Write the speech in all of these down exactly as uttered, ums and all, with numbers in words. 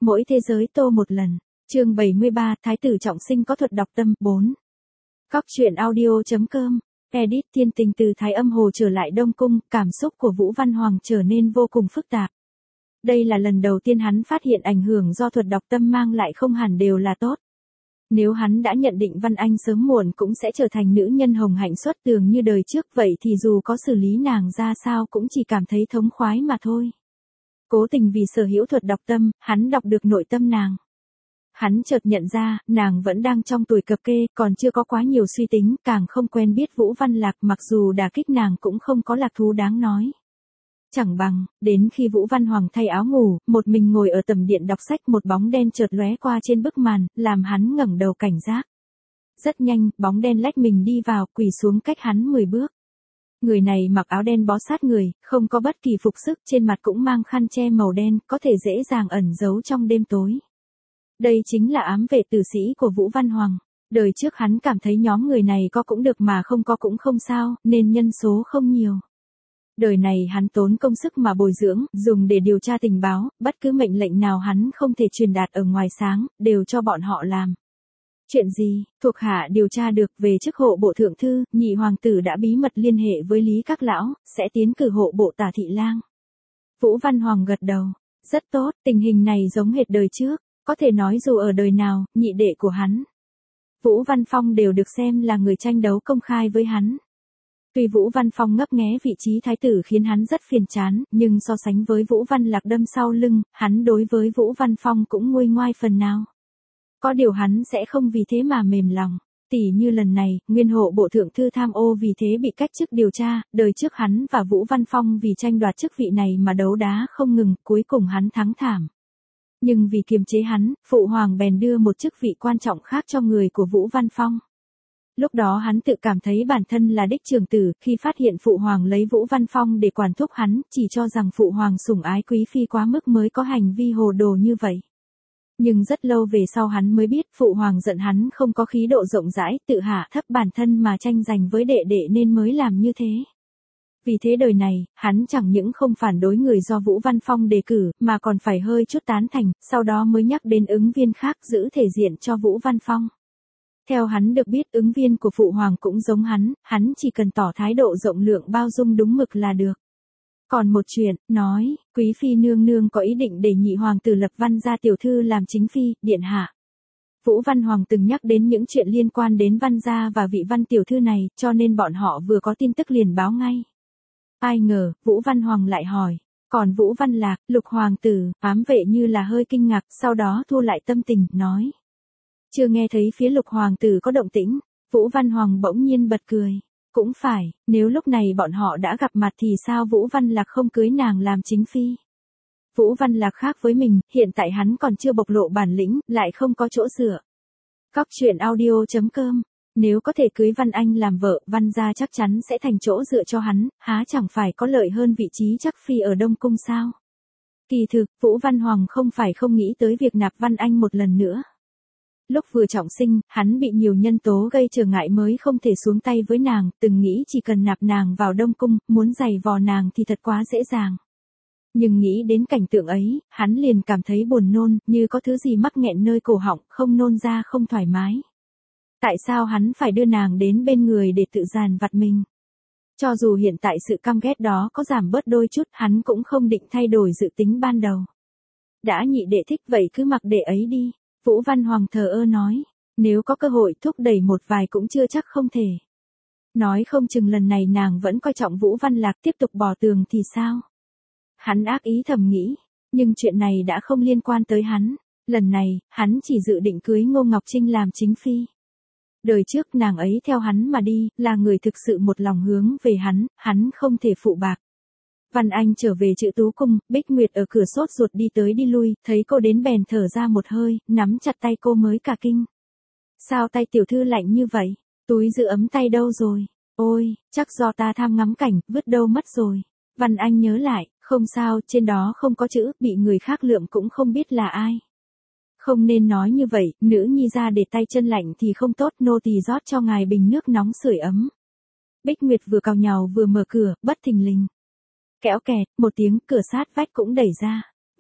Mỗi thế giới tô một lần. Chương bảy mươi ba, Thái tử trọng sinh có thuật đọc tâm. bốn. Cóc truyện audio.com. Edit. Thiên tình từ Thái Âm Hồ trở lại Đông Cung, cảm xúc của Vũ Văn Hoàng trở nên vô cùng phức tạp. Đây là lần đầu tiên hắn phát hiện ảnh hưởng do thuật đọc tâm mang lại không hẳn đều là tốt. Nếu hắn đã nhận định Văn Anh sớm muộn cũng sẽ trở thành nữ nhân hồng hạnh xuất tường như đời trước, vậy thì dù có xử lý nàng ra sao cũng chỉ cảm thấy thống khoái mà thôi. Cố tình vì sở hữu thuật đọc tâm, hắn đọc được nội tâm nàng. Hắn chợt nhận ra, nàng vẫn đang trong tuổi cập kê, còn chưa có quá nhiều suy tính, càng không quen biết Vũ Văn Lạc, mặc dù đả kích nàng cũng không có lạc thú đáng nói. Chẳng bằng, đến khi Vũ Văn Hoàng thay áo ngủ, một mình ngồi ở tầm điện đọc sách, một bóng đen chợt lóe qua trên bức màn, làm hắn ngẩng đầu cảnh giác. Rất nhanh, bóng đen lách mình đi vào, quỳ xuống cách hắn mười bước. Người này mặc áo đen bó sát người, không có bất kỳ phục sức, trên mặt cũng mang khăn che màu đen, có thể dễ dàng ẩn giấu trong đêm tối. Đây chính là ám vệ tử sĩ của Vũ Văn Hoàng. Đời trước hắn cảm thấy nhóm người này có cũng được mà không có cũng không sao, nên nhân số không nhiều. Đời này hắn tốn công sức mà bồi dưỡng, dùng để điều tra tình báo, bất cứ mệnh lệnh nào hắn không thể truyền đạt ở ngoài sáng, đều cho bọn họ làm. Chuyện gì, thuộc hạ điều tra được về chức hộ bộ thượng thư, nhị hoàng tử đã bí mật liên hệ với Lý Các Lão, sẽ tiến cử hộ bộ tả thị lang. Vũ Văn Hoàng gật đầu. Rất tốt, tình hình này giống hệt đời trước, có thể nói dù ở đời nào, nhị đệ của hắn, Vũ Văn Phong đều được xem là người tranh đấu công khai với hắn. Tuy Vũ Văn Phong ngấp nghé vị trí thái tử khiến hắn rất phiền chán, nhưng so sánh với Vũ Văn Lạc đâm sau lưng, hắn đối với Vũ Văn Phong cũng nguôi ngoai phần nào. Có điều hắn sẽ không vì thế mà mềm lòng. Tỉ như lần này, nguyên hộ bộ thượng thư tham ô vì thế bị cách chức điều tra, đời trước hắn và Vũ Văn Phong vì tranh đoạt chức vị này mà đấu đá không ngừng, cuối cùng hắn thắng thảm. Nhưng vì kiềm chế hắn, Phụ Hoàng bèn đưa một chức vị quan trọng khác cho người của Vũ Văn Phong. Lúc đó hắn tự cảm thấy bản thân là đích trưởng tử, khi phát hiện Phụ Hoàng lấy Vũ Văn Phong để quản thúc hắn, chỉ cho rằng Phụ Hoàng sủng ái quý phi quá mức mới có hành vi hồ đồ như vậy. Nhưng rất lâu về sau hắn mới biết Phụ Hoàng giận hắn không có khí độ rộng rãi, tự hạ thấp bản thân mà tranh giành với đệ đệ nên mới làm như thế. Vì thế đời này, hắn chẳng những không phản đối người do Vũ Văn Phong đề cử, mà còn phải hơi chút tán thành, sau đó mới nhắc đến ứng viên khác giữ thể diện cho Vũ Văn Phong. Theo hắn được biết ứng viên của Phụ Hoàng cũng giống hắn, hắn chỉ cần tỏ thái độ rộng lượng bao dung đúng mực là được. Còn một chuyện, nói, quý phi nương nương có ý định để nhị hoàng tử Lập Văn gia tiểu thư làm chính phi, điện hạ. Vũ Văn Hoàng từng nhắc đến những chuyện liên quan đến Văn gia và vị Văn tiểu thư này, cho nên bọn họ vừa có tin tức liền báo ngay. Ai ngờ, Vũ Văn Hoàng lại hỏi, còn Vũ Văn Lạc, Lục hoàng tử, ám vệ như là hơi kinh ngạc, sau đó thu lại tâm tình, nói. Chưa nghe thấy phía Lục hoàng tử có động tĩnh. Vũ Văn Hoàng bỗng nhiên bật cười. Cũng phải, nếu lúc này bọn họ đã gặp mặt thì sao Vũ Văn Lạc không cưới nàng làm chính phi? Vũ Văn Lạc khác với mình, hiện tại hắn còn chưa bộc lộ bản lĩnh, lại không có chỗ dựa. Cóc truyện audio.com. Nếu có thể cưới Văn Anh làm vợ, Văn gia chắc chắn sẽ thành chỗ dựa cho hắn, há chẳng phải có lợi hơn vị trí chắc phi ở Đông Cung sao? Kỳ thực, Vũ Văn Hoàng không phải không nghĩ tới việc nạp Văn Anh một lần nữa. Lúc vừa trọng sinh, hắn bị nhiều nhân tố gây trở ngại mới không thể xuống tay với nàng, từng nghĩ chỉ cần nạp nàng vào Đông Cung, muốn giày vò nàng thì thật quá dễ dàng. Nhưng nghĩ đến cảnh tượng ấy, hắn liền cảm thấy buồn nôn, như có thứ gì mắc nghẹn nơi cổ họng, không nôn ra không thoải mái. Tại sao hắn phải đưa nàng đến bên người để tự dàn vặt mình? Cho dù hiện tại sự căm ghét đó có giảm bớt đôi chút, hắn cũng không định thay đổi dự tính ban đầu. Đã nhị đệ thích vậy cứ mặc đệ ấy đi. Vũ Văn Hoàng thờ ơ nói, nếu có cơ hội thúc đẩy một vài cũng chưa chắc không thể. Nói không chừng lần này nàng vẫn coi trọng Vũ Văn Lạc tiếp tục bỏ tường thì sao? Hắn ác ý thầm nghĩ, nhưng chuyện này đã không liên quan tới hắn. Lần này, hắn chỉ dự định cưới Ngô Ngọc Trinh làm chính phi. Đời trước nàng ấy theo hắn mà đi, là người thực sự một lòng hướng về hắn, hắn không thể phụ bạc. Văn Anh trở về Chữ Tú Cung, Bích Nguyệt ở cửa sốt ruột đi tới đi lui, thấy cô đến bèn thở ra một hơi, nắm chặt tay cô mới cả kinh. Sao tay tiểu thư lạnh như vậy? Túi giữ ấm tay đâu rồi? Ôi, chắc do ta tham ngắm cảnh, vứt đâu mất rồi. Văn Anh nhớ lại, không sao, trên đó không có chữ, bị người khác lượm cũng không biết là ai. Không nên nói như vậy, nữ nhi ra để tay chân lạnh thì không tốt, nô tỳ rót cho ngài bình nước nóng sưởi ấm. Bích Nguyệt vừa cào nhào vừa mở cửa, bất thình lình. Kéo kẹt, một tiếng, cửa sát vách cũng đẩy ra.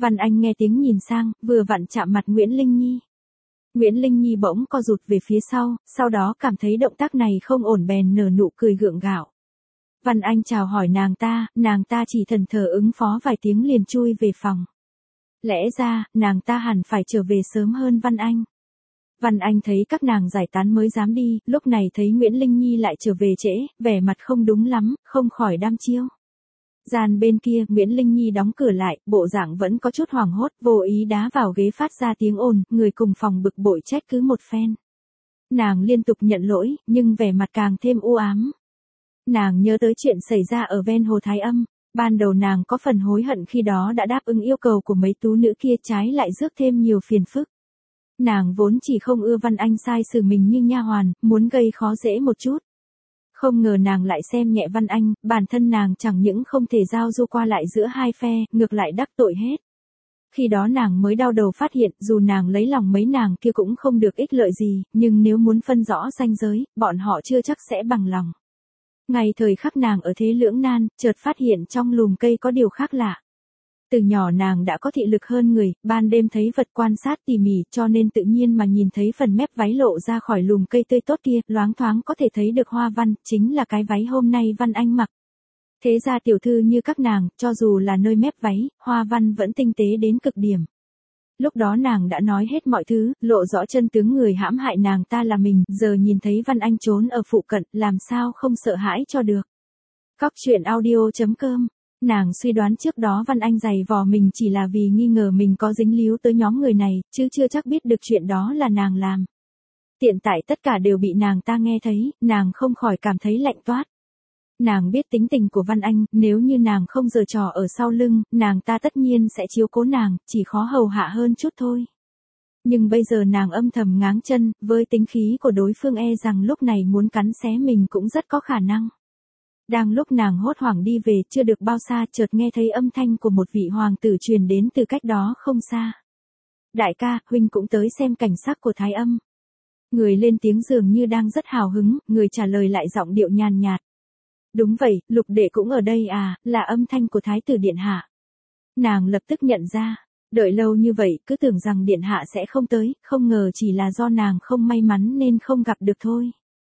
Văn Anh nghe tiếng nhìn sang, vừa vặn chạm mặt Nguyễn Linh Nhi. Nguyễn Linh Nhi bỗng co rụt về phía sau, sau đó cảm thấy động tác này không ổn bèn nở nụ cười gượng gạo. Văn Anh chào hỏi nàng ta, nàng ta chỉ thẫn thờ ứng phó vài tiếng liền chui về phòng. Lẽ ra, nàng ta hẳn phải trở về sớm hơn Văn Anh. Văn Anh thấy các nàng giải tán mới dám đi, lúc này thấy Nguyễn Linh Nhi lại trở về trễ, vẻ mặt không đúng lắm, không khỏi đăm chiêu. Gian bên kia, Nguyễn Linh Nhi đóng cửa lại, bộ dạng vẫn có chút hoảng hốt, vô ý đá vào ghế phát ra tiếng ồn, người cùng phòng bực bội trách cứ một phen. Nàng liên tục nhận lỗi, nhưng vẻ mặt càng thêm u ám. Nàng nhớ tới chuyện xảy ra ở ven hồ Thái Âm, ban đầu nàng có phần hối hận khi đó đã đáp ứng yêu cầu của mấy tú nữ kia, trái lại rước thêm nhiều phiền phức. Nàng vốn chỉ không ưa Văn Anh sai xử mình như nha hoàn, muốn gây khó dễ một chút. Không ngờ nàng lại xem nhẹ Văn Anh, bản thân nàng chẳng những không thể giao du qua lại giữa hai phe, ngược lại đắc tội hết. Khi đó nàng mới đau đầu phát hiện, dù nàng lấy lòng mấy nàng kia cũng không được ích lợi gì, nhưng nếu muốn phân rõ ranh giới, bọn họ chưa chắc sẽ bằng lòng. Ngày thời khắc nàng ở thế lưỡng nan, chợt phát hiện trong lùm cây có điều khác lạ. Từ nhỏ nàng đã có thị lực hơn người, ban đêm thấy vật quan sát tỉ mỉ, cho nên tự nhiên mà nhìn thấy phần mép váy lộ ra khỏi lùm cây tươi tốt kia, loáng thoáng có thể thấy được hoa văn, chính là cái váy hôm nay Văn Anh mặc. Thế ra tiểu thư như các nàng, cho dù là nơi mép váy, hoa văn vẫn tinh tế đến cực điểm. Lúc đó nàng đã nói hết mọi thứ, lộ rõ chân tướng người hãm hại nàng ta là mình, giờ nhìn thấy Văn Anh trốn ở phụ cận, làm sao không sợ hãi cho được. Cóc truyện audio chấm com. Nàng suy đoán trước đó Văn Anh giày vò mình chỉ là vì nghi ngờ mình có dính líu tới nhóm người này, chứ chưa chắc biết được chuyện đó là nàng làm. Hiện tại tất cả đều bị nàng ta nghe thấy, nàng không khỏi cảm thấy lạnh toát. Nàng biết tính tình của Văn Anh, nếu như nàng không giở trò ở sau lưng, nàng ta tất nhiên sẽ chiếu cố nàng, chỉ khó hầu hạ hơn chút thôi. Nhưng bây giờ nàng âm thầm ngáng chân, với tính khí của đối phương e rằng lúc này muốn cắn xé mình cũng rất có khả năng. Đang lúc nàng hốt hoảng đi về, chưa được bao xa chợt nghe thấy âm thanh của một vị hoàng tử truyền đến từ cách đó không xa. Đại ca, huynh cũng tới xem cảnh sắc của Thái Âm. Người lên tiếng dường như đang rất hào hứng, người trả lời lại giọng điệu nhàn nhạt. Đúng vậy, lục đệ cũng ở đây à, là âm thanh của Thái tử điện hạ. Nàng lập tức nhận ra, đợi lâu như vậy, cứ tưởng rằng điện hạ sẽ không tới, không ngờ chỉ là do nàng không may mắn nên không gặp được thôi.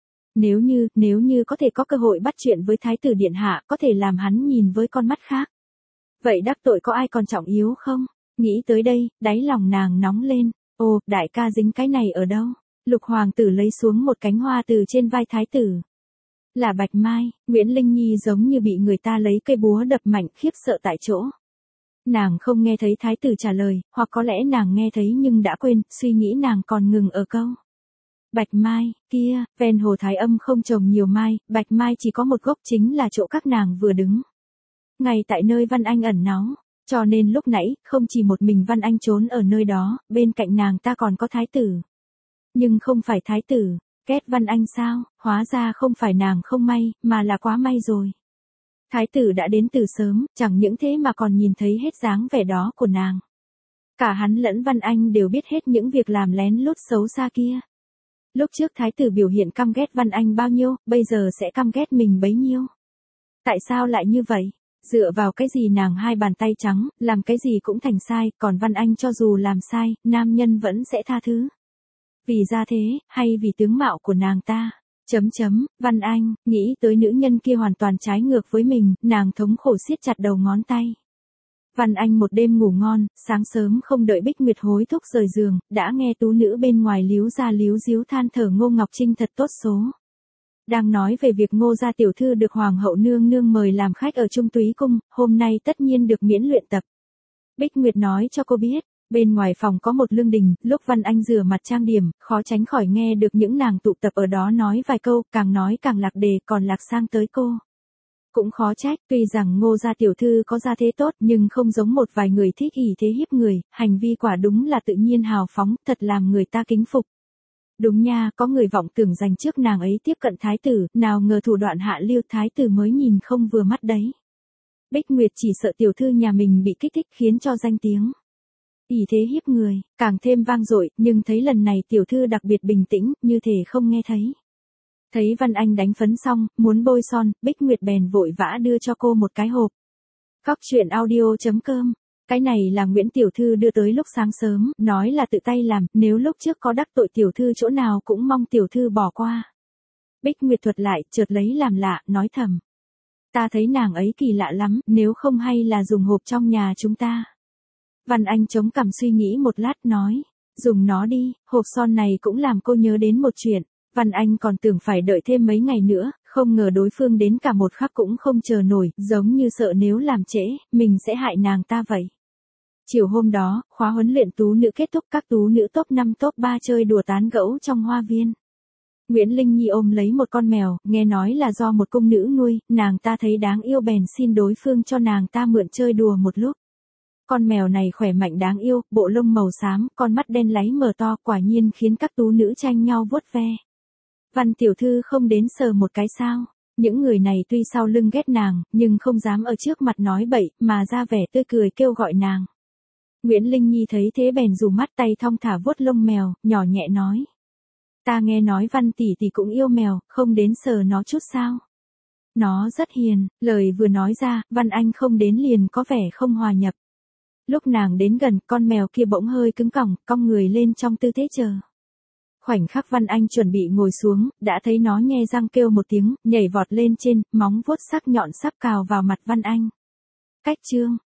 Nếu như, nếu như có thể có cơ hội bắt chuyện với Thái tử điện hạ, có thể làm hắn nhìn với con mắt khác. Vậy đắc tội có ai còn trọng yếu không? Nghĩ tới đây, đáy lòng nàng nóng lên. Ồ, đại ca dính cái này ở đâu? Lục hoàng tử lấy xuống một cánh hoa từ trên vai Thái tử. Là bạch mai. Nguyễn Linh Nhi giống như bị người ta lấy cây búa đập mạnh, khiếp sợ tại chỗ. Nàng không nghe thấy Thái tử trả lời, hoặc có lẽ nàng nghe thấy nhưng đã quên, suy nghĩ nàng còn ngừng ở câu. Bạch mai, kia, ven hồ Thái Âm không trồng nhiều mai, bạch mai chỉ có một gốc, chính là chỗ các nàng vừa đứng. Ngay tại nơi Văn Anh ẩn náu, cho nên lúc nãy, không chỉ một mình Văn Anh trốn ở nơi đó, bên cạnh nàng ta còn có Thái tử. Nhưng không phải Thái tử, ghét Văn Anh sao, hóa ra không phải nàng không may, mà là quá may rồi. Thái tử đã đến từ sớm, chẳng những thế mà còn nhìn thấy hết dáng vẻ đó của nàng. Cả hắn lẫn Văn Anh đều biết hết những việc làm lén lút xấu xa kia. Lúc trước Thái tử biểu hiện căm ghét Văn Anh bao nhiêu, bây giờ sẽ căm ghét mình bấy nhiêu. Tại sao lại như vậy? Dựa vào cái gì nàng hai bàn tay trắng, làm cái gì cũng thành sai, còn Văn Anh cho dù làm sai, nam nhân vẫn sẽ tha thứ. Vì ra thế, hay vì tướng mạo của nàng ta? Chấm chấm, Văn Anh, nghĩ tới nữ nhân kia hoàn toàn trái ngược với mình, nàng thống khổ siết chặt đầu ngón tay. Văn Anh một đêm ngủ ngon, sáng sớm không đợi Bích Nguyệt hối thúc rời giường, đã nghe tú nữ bên ngoài líu ra líu díu than thở Ngô Ngọc Trinh thật tốt số. Đang nói về việc Ngô gia tiểu thư được Hoàng hậu nương nương mời làm khách ở Trung Túy Cung, hôm nay tất nhiên được miễn luyện tập. Bích Nguyệt nói cho cô biết, bên ngoài phòng có một lương đình, lúc Văn Anh rửa mặt trang điểm, khó tránh khỏi nghe được những nàng tụ tập ở đó nói vài câu, càng nói càng lạc đề, còn lạc sang tới cô. Cũng khó trách, tuy rằng Ngô gia tiểu thư có gia thế tốt nhưng không giống một vài người thích ỷ thế hiếp người, hành vi quả đúng là tự nhiên hào phóng, thật làm người ta kính phục. Đúng nha, có người vọng tưởng dành trước nàng ấy tiếp cận thái tử, nào ngờ thủ đoạn hạ lưu thái tử mới nhìn không vừa mắt đấy. Bích Nguyệt chỉ sợ tiểu thư nhà mình bị kích thích khiến cho danh tiếng ỷ thế hiếp người, càng thêm vang dội, nhưng thấy lần này tiểu thư đặc biệt bình tĩnh, như thể không nghe thấy. Thấy Văn Anh đánh phấn xong, muốn bôi son, Bích Nguyệt bèn vội vã đưa cho cô một cái hộp. Cóc truyện audio chấm com Cái này là Nguyễn tiểu thư đưa tới lúc sáng sớm, nói là tự tay làm, nếu lúc trước có đắc tội tiểu thư chỗ nào cũng mong tiểu thư bỏ qua. Bích Nguyệt thuật lại, chợt lấy làm lạ, nói thầm. Ta thấy nàng ấy kỳ lạ lắm, nếu không hay là dùng hộp trong nhà chúng ta. Văn Anh chống cằm suy nghĩ một lát nói, dùng nó đi, hộp son này cũng làm cô nhớ đến một chuyện. Văn Anh còn tưởng phải đợi thêm mấy ngày nữa, không ngờ đối phương đến cả một khắc cũng không chờ nổi, giống như sợ nếu làm trễ, mình sẽ hại nàng ta vậy. Chiều hôm đó, khóa huấn luyện tú nữ kết thúc, các tú nữ top năm top ba chơi đùa tán gẫu trong hoa viên. Nguyễn Linh Nhi ôm lấy một con mèo, nghe nói là do một cung nữ nuôi, nàng ta thấy đáng yêu bèn xin đối phương cho nàng ta mượn chơi đùa một lúc. Con mèo này khỏe mạnh đáng yêu, bộ lông màu xám, con mắt đen láy mờ to, quả nhiên khiến các tú nữ tranh nhau vuốt ve. Văn tiểu thư không đến sờ một cái sao? Những người này tuy sau lưng ghét nàng, nhưng không dám ở trước mặt nói bậy, mà ra vẻ tươi cười kêu gọi nàng. Nguyễn Linh Nhi thấy thế bèn dù mắt tay thong thả vuốt lông mèo, nhỏ nhẹ nói. Ta nghe nói Văn tỷ tỷ cũng yêu mèo, không đến sờ nó chút sao? Nó rất hiền, lời vừa nói ra, Văn Anh không đến liền có vẻ không hòa nhập. Lúc nàng đến gần, con mèo kia bỗng hơi cứng cỏng, cong người lên trong tư thế chờ. Khoảnh khắc Văn Anh chuẩn bị ngồi xuống, đã thấy nó nhe răng kêu một tiếng, nhảy vọt lên trên, móng vuốt sắc nhọn sắp cào vào mặt Văn Anh. Cách chương